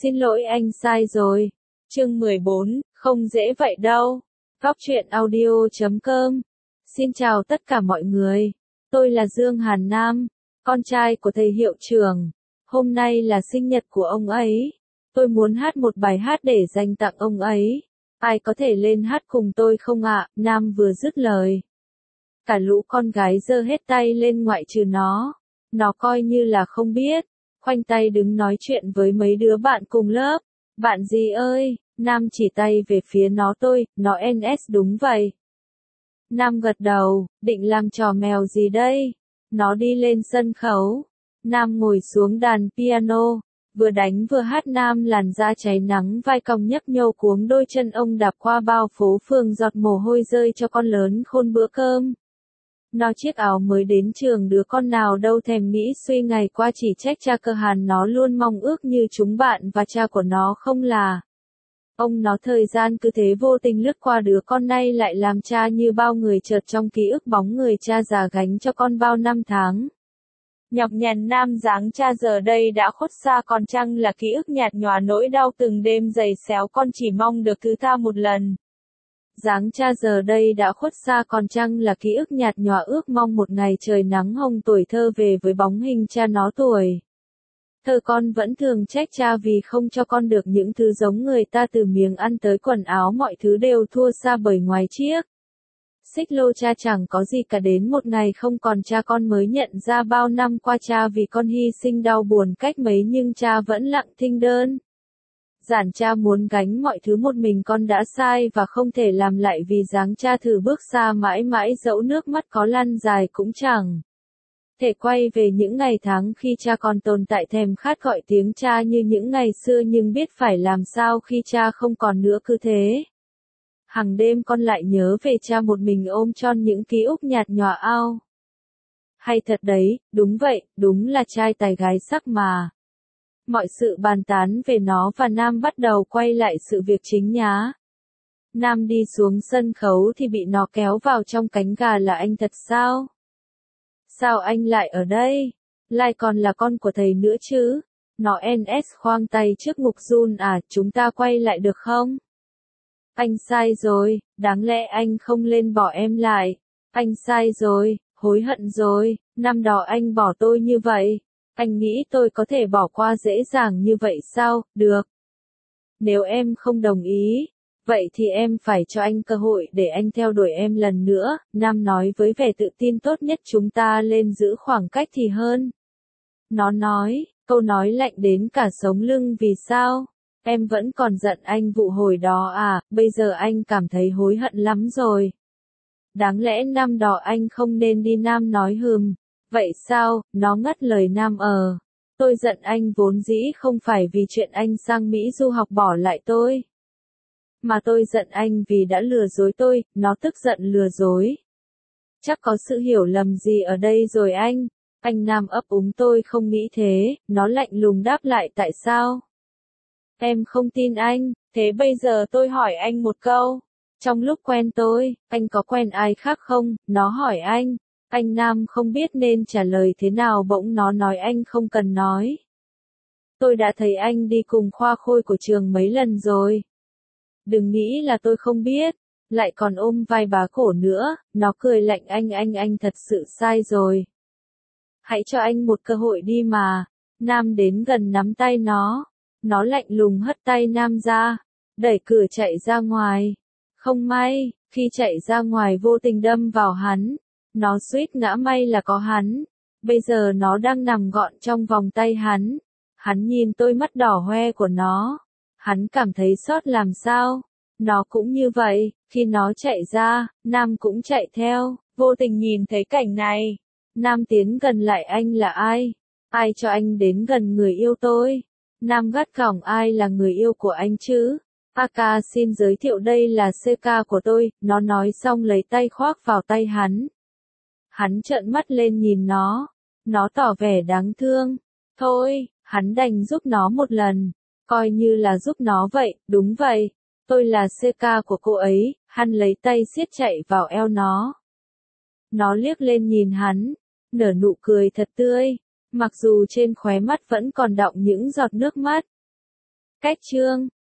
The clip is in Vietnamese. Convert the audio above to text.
Xin lỗi anh sai rồi. Chương 14, không dễ vậy đâu. Góc truyện audio.com. Xin chào tất cả mọi người. Tôi là Dương Hàn Nam, con trai của thầy hiệu trưởng. Hôm nay là sinh nhật của ông ấy. Tôi muốn hát một bài hát để dành tặng ông ấy. Ai có thể lên hát cùng tôi không ạ? Nam vừa dứt lời. Cả lũ con gái giơ hết tay lên ngoại trừ nó. Nó coi như là không biết. Khoanh tay đứng nói chuyện với mấy đứa bạn cùng lớp. Bạn gì ơi? Nam chỉ tay về phía nó nó NS đúng vậy. Nam gật đầu, định làm trò mèo gì đây? Nó đi lên sân khấu. Nam ngồi xuống đàn piano, vừa đánh vừa hát. Nam làn da cháy nắng vai cong nhấp nhô cuống đôi chân ông đạp qua bao phố phường giọt mồ hôi rơi cho con lớn khôn bữa cơm. Nó chiếc áo mới đến trường đứa con nào đâu thèm nghĩ suy ngày qua chỉ trách cha cơ hàn nó luôn mong ước như chúng bạn và cha của nó không là. Ông nó thời gian cứ thế vô tình lướt qua đứa con nay lại làm cha như bao người chợt trong ký ức bóng người cha già gánh cho con bao năm tháng. Nhọc nhằn Nam dáng cha giờ đây đã khuất xa còn chăng là ký ức nhạt nhòa nỗi đau từng đêm giày xéo con chỉ mong được thứ tha một lần. Dáng cha giờ đây đã khuất xa còn chăng là ký ức nhạt nhòa ước mong một ngày trời nắng hồng tuổi thơ về với bóng hình cha nó tuổi. Thơ con vẫn thường trách cha vì không cho con được những thứ giống người ta từ miếng ăn tới quần áo mọi thứ đều thua xa bởi ngoài chiếc. Xích lô cha chẳng có gì cả đến một ngày không còn cha con mới nhận ra bao năm qua cha vì con hy sinh đau buồn cách mấy nhưng cha vẫn lặng thinh đơn. Giản cha muốn gánh mọi thứ một mình con đã sai và không thể làm lại vì dáng cha thử bước xa mãi mãi dẫu nước mắt có lăn dài cũng chẳng thể quay về những ngày tháng khi cha còn tồn tại thèm khát gọi tiếng cha như những ngày xưa nhưng biết phải làm sao khi cha không còn nữa cứ thế. Hàng đêm con lại nhớ về cha một mình ôm trọn những ký ức nhạt nhòa ao. Hay thật đấy, đúng vậy, đúng là trai tài gái sắc mà. Mọi sự bàn tán về nó và Nam bắt đầu quay lại sự việc chính nhá. Nam đi xuống sân khấu thì bị nó kéo vào trong cánh gà là anh thật sao? Sao anh lại ở đây? Lại còn là con của thầy nữa chứ? Nó NS khoang tay trước ngực run à, chúng ta quay lại được không? Anh sai rồi, đáng lẽ anh không lên bỏ em lại. Anh sai rồi, hối hận rồi, năm đó anh bỏ tôi như vậy. Anh nghĩ tôi có thể bỏ qua dễ dàng như vậy sao? Được. Nếu em không đồng ý, vậy thì em phải cho anh cơ hội để anh theo đuổi em lần nữa, Nam nói với vẻ tự tin tốt nhất chúng ta lên giữ khoảng cách thì hơn. Nó nói, câu nói lạnh đến cả sống lưng vì sao? Em vẫn còn giận anh vụ hồi đó à, bây giờ anh cảm thấy hối hận lắm rồi. Đáng lẽ năm đó anh không nên đi Nam nói Vậy sao, nó ngắt lời Nam tôi giận anh vốn dĩ không phải vì chuyện anh sang Mỹ du học bỏ lại tôi. Mà tôi giận anh vì đã lừa dối tôi, nó tức giận lừa dối. Chắc có sự hiểu lầm gì ở đây rồi anh. Anh Nam ấp úng tôi không nghĩ thế, nó lạnh lùng đáp lại tại sao? Em không tin anh, thế bây giờ tôi hỏi anh một câu. Trong lúc quen tôi, anh có quen ai khác không? Nó hỏi anh. Anh Nam không biết nên trả lời thế nào bỗng nó nói anh không cần nói. Tôi đã thấy anh đi cùng khoa khôi của trường mấy lần rồi. Đừng nghĩ là tôi không biết. Lại còn ôm vai bá cổ nữa, nó cười lạnh anh thật sự sai rồi. Hãy cho anh một cơ hội đi mà. Nam đến gần nắm tay nó lạnh lùng hất tay Nam ra, đẩy cửa chạy ra ngoài. Không may, khi chạy ra ngoài vô tình đâm vào hắn. Nó suýt ngã may là có hắn. Bây giờ nó đang nằm gọn trong vòng tay hắn. Hắn nhìn tôi mắt đỏ hoe của nó. Hắn cảm thấy xót làm sao. Nó cũng như vậy, khi nó chạy ra, Nam cũng chạy theo. Vô tình nhìn thấy cảnh này. Nam tiến gần lại anh là ai? Ai cho anh đến gần người yêu tôi? Nam gắt gỏng ai là người yêu của anh chứ? Aka xin giới thiệu đây là CK của tôi, nó nói xong lấy tay khoác vào tay hắn. Hắn trợn mắt lên nhìn nó tỏ vẻ đáng thương. Thôi, hắn đành giúp nó một lần, coi như là giúp nó vậy, đúng vậy. Tôi là CK của cô ấy, hắn lấy tay siết chạy vào eo nó. Nó liếc lên nhìn hắn, nở nụ cười thật tươi, mặc dù trên khóe mắt vẫn còn đọng những giọt nước mắt. Cách chương